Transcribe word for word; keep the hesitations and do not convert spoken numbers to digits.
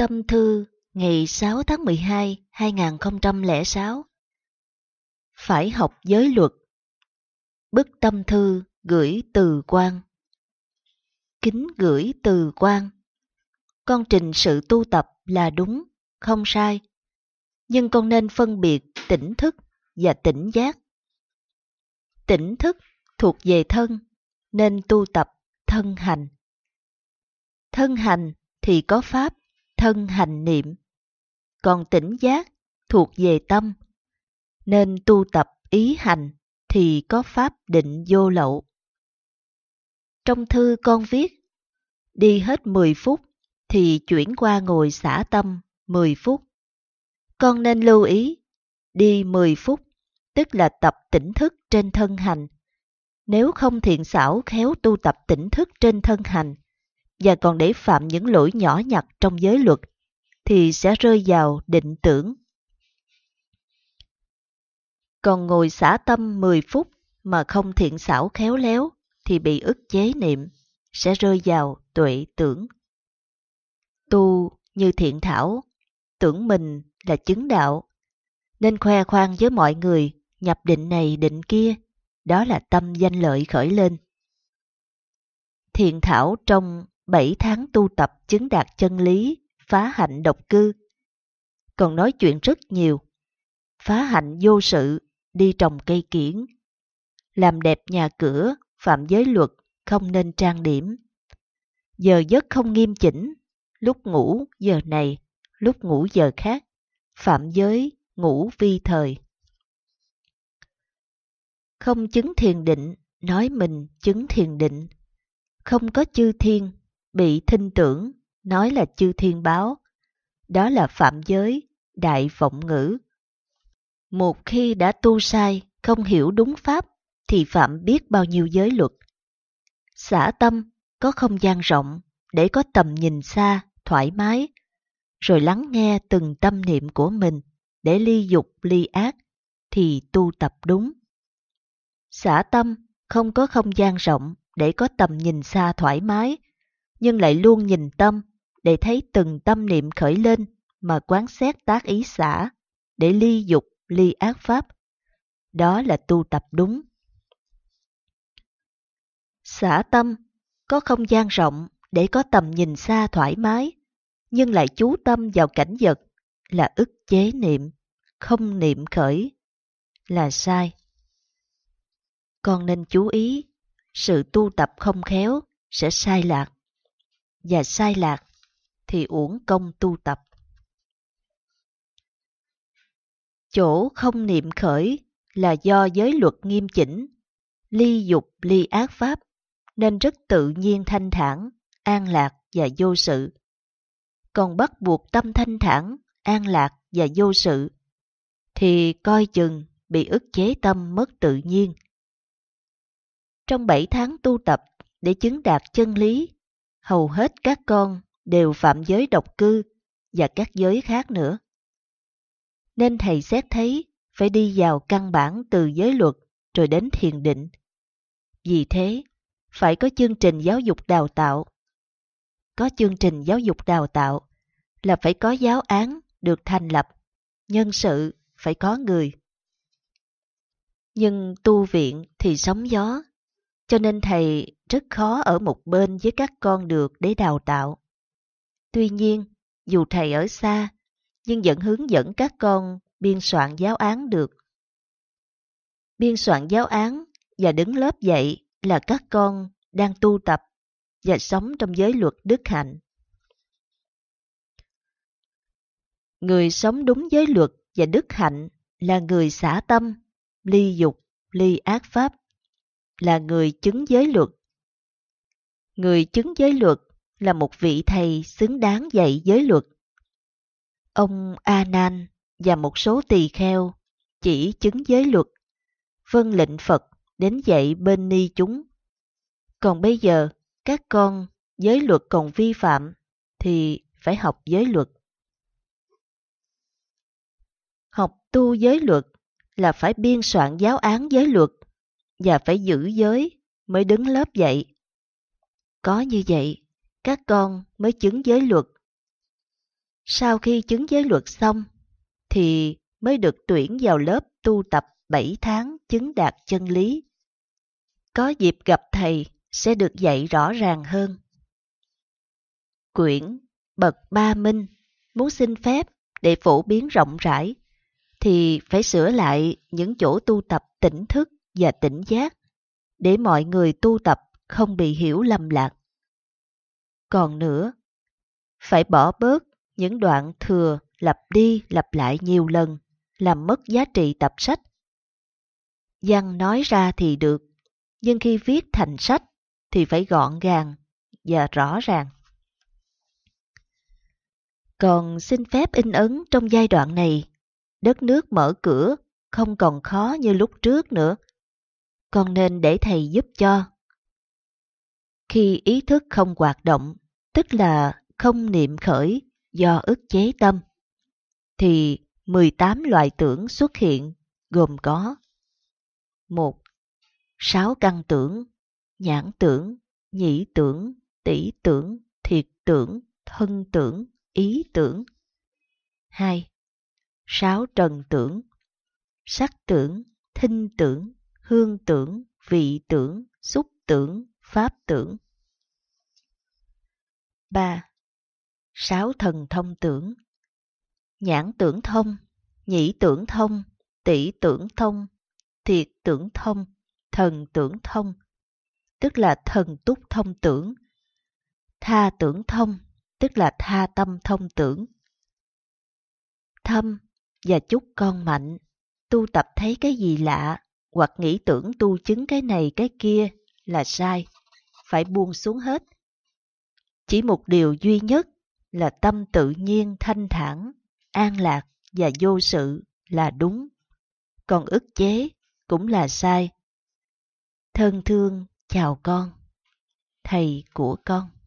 Tâm thư ngày sáu tháng mười hai năm hai nghìn không trăm lẻ sáu. Phải học giới luật. Bức tâm thư gửi Từ Quan. Kính gửi Từ Quan. Con trình sự tu tập là đúng, không sai. Nhưng con nên phân biệt tỉnh thức và tỉnh giác. Tỉnh thức thuộc về thân, nên tu tập thân hành. Thân hành thì có pháp thân hành niệm. Còn tỉnh giác thuộc về tâm, nên tu tập ý hành thì có pháp định vô lậu. Trong thư con viết, đi hết mười phút thì chuyển qua ngồi xả tâm mười phút. Con nên lưu ý, đi mười phút tức là tập tỉnh thức trên thân hành. Nếu không thiện xảo khéo tu tập tỉnh thức trên thân hành và còn để phạm những lỗi nhỏ nhặt trong giới luật thì sẽ rơi vào định tưởng. Còn ngồi xả tâm mười phút mà không thiện xảo khéo léo thì bị ức chế niệm, sẽ rơi vào tuệ tưởng. Tu như thiện thảo, tưởng mình là chứng đạo, nên khoe khoang với mọi người nhập định này định kia, đó là tâm danh lợi khởi lên. Thiện thảo trong bảy tháng tu tập chứng đạt chân lý, phá hạnh độc cư, còn nói chuyện rất nhiều, phá hạnh vô sự, đi trồng cây kiểng, làm đẹp nhà cửa, phạm giới luật, không nên trang điểm. Giờ giấc không nghiêm chỉnh, lúc ngủ giờ này, lúc ngủ giờ khác, phạm giới, ngủ vi thời. Không chứng thiền định, nói mình chứng thiền định. Không có chư thiên, bị thinh tưởng, nói là chư thiên báo. Đó là phạm giới, đại vọng ngữ. Một khi đã tu sai, không hiểu đúng pháp, thì phạm biết bao nhiêu giới luật. Xả tâm có không gian rộng để có tầm nhìn xa, thoải mái, rồi lắng nghe từng tâm niệm của mình để ly dục ly ác, thì tu tập đúng. Xả tâm không có không gian rộng để có tầm nhìn xa thoải mái, nhưng lại luôn nhìn tâm để thấy từng tâm niệm khởi lên mà quán xét tác ý xả, để ly dục ly ác pháp. Đó là tu tập đúng. Xả tâm có không gian rộng để có tầm nhìn xa thoải mái, nhưng lại chú tâm vào cảnh vật, là ức chế niệm, không niệm khởi, là sai. Con nên chú ý, sự tu tập không khéo sẽ sai lạc, và sai lạc thì uổng công tu tập. Chỗ không niệm khởi là do giới luật nghiêm chỉnh, ly dục ly ác pháp, nên rất tự nhiên thanh thản, an lạc và vô sự. Còn bắt buộc tâm thanh thản, an lạc và vô sự, thì coi chừng bị ức chế tâm mất tự nhiên. Trong bảy tháng tu tập để chứng đạt chân lý, hầu hết các con đều phạm giới độc cư và các giới khác nữa. Nên thầy xét thấy phải đi vào căn bản từ giới luật rồi đến thiền định. Vì thế, phải có chương trình giáo dục đào tạo. Có chương trình giáo dục đào tạo là phải có giáo án được thành lập, nhân sự phải có người. Nhưng tu viện thì sóng gió, cho nên thầy rất khó ở một bên với các con được để đào tạo. Tuy nhiên, dù thầy ở xa, nhưng vẫn hướng dẫn các con biên soạn giáo án được. Biên soạn giáo án và đứng lớp dạy là các con đang tu tập và sống trong giới luật đức hạnh. Người sống đúng giới luật và đức hạnh là người xả tâm, ly dục, ly ác pháp, là người chứng giới luật. Người chứng giới luật là một vị thầy xứng đáng dạy giới luật. Ông A Nan và một số tỳ kheo chỉ chứng giới luật, vâng lệnh Phật đến dạy bên ni chúng. Còn bây giờ, các con giới luật còn vi phạm thì phải học giới luật. Học tu giới luật là phải biên soạn giáo án giới luật và phải giữ giới mới đứng lớp dạy. Có như vậy, các con mới chứng giới luật. Sau khi chứng giới luật xong, thì mới được tuyển vào lớp tu tập bảy tháng chứng đạt chân lý. Có dịp gặp thầy sẽ được dạy rõ ràng hơn. Quyển Bậc Ba Minh muốn xin phép để phổ biến rộng rãi, thì phải sửa lại những chỗ tu tập tỉnh thức và tỉnh giác, để mọi người tu tập không bị hiểu lầm lạc. Còn nữa, phải bỏ bớt những đoạn thừa lặp đi lặp lại nhiều lần, làm mất giá trị tập sách. Văn nói ra thì được, nhưng khi viết thành sách thì phải gọn gàng và rõ ràng. Còn xin phép in ấn trong giai đoạn này, đất nước mở cửa không còn khó như lúc trước nữa. Con nên để thầy giúp cho. Khi ý thức không hoạt động, tức là không niệm khởi do ức chế tâm, thì mười tám loại tưởng xuất hiện, gồm có: một. Sáu căn tưởng: nhãn tưởng, nhĩ tưởng, tỷ tưởng, thiệt tưởng, thân tưởng, ý tưởng. Hai. Sáu trần tưởng: sắc tưởng, thinh tưởng, hương tưởng, vị tưởng, xúc tưởng, pháp tưởng. Ba. Sáu thần thông tưởng: nhãn tưởng thông, nhĩ tưởng thông, tỷ tưởng thông, thiệt tưởng thông, thần tưởng thông, tức là thần túc thông tưởng. Tha tưởng thông, tức là tha tâm thông tưởng. Thâm và chúc con mạnh, tu tập thấy cái gì lạ, hoặc nghĩ tưởng tu chứng cái này cái kia là sai, phải buông xuống hết. Chỉ một điều duy nhất là tâm tự nhiên thanh thản, an lạc và vô sự là đúng, còn ức chế cũng là sai. Thân thương chào con, thầy của con.